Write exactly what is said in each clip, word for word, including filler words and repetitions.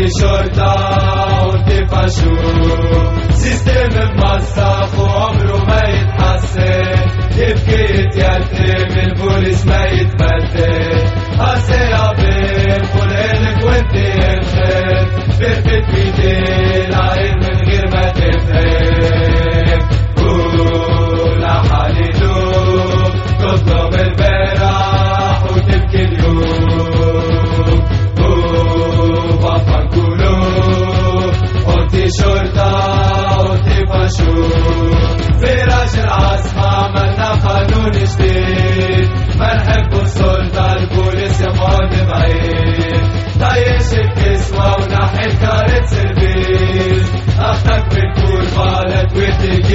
شرطة قلت فشوف سيستم موظف وعمره ما يتحسن، يبكي يتيتم البوليس ما يتبدل، قاسي أبيض قولك وانت الخير، بيرفت بيدي العين من غير ما تفهم، قول حالي دوب تطلب البارح وتبكي اليوم، قول بطل قلوب قلت شرطة قلت فشوف، في راجل العاصمة عملنا قانون جديد، ما نحب السلطة البوليس يقعد بعيد، طيش الكسوة ونحي الكارت سيرفيس، أختك بتقول غلط وتجي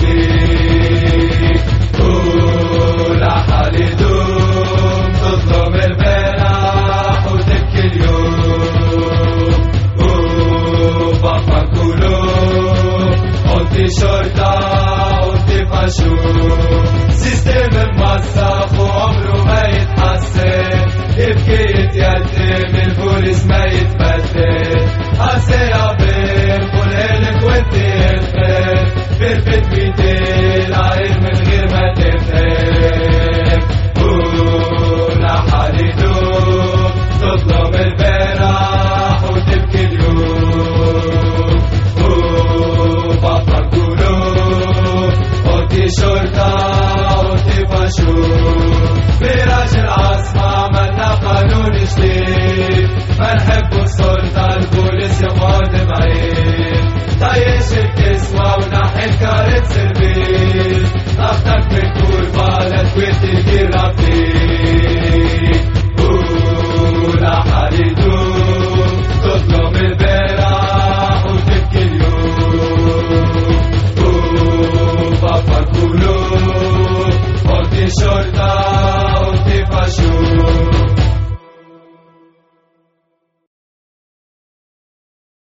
رفيق، قول حالي دوم تطلب البارح وتبكي اليوم، قول بطل قلوب قلت شرطة قلت فشوف، سيستم موظف وعمره ما يتحسن، يبكي يتيتم البوليس ما يتبدل، قاسي أبيض قولك وانت الخير، بيرفت بيدي العين من غير ما تفهم، قول حالي دوب تطلب البارح وتبكي اليوم، قول بطل قلوب قلت شرطة قلت فشوف، في راجل العاصمة عملنا قانون جديد، ما نحب السلطة البوليس يقعد بعيد، طيش الكسوة ونحي الكارت سيرفيس، أختك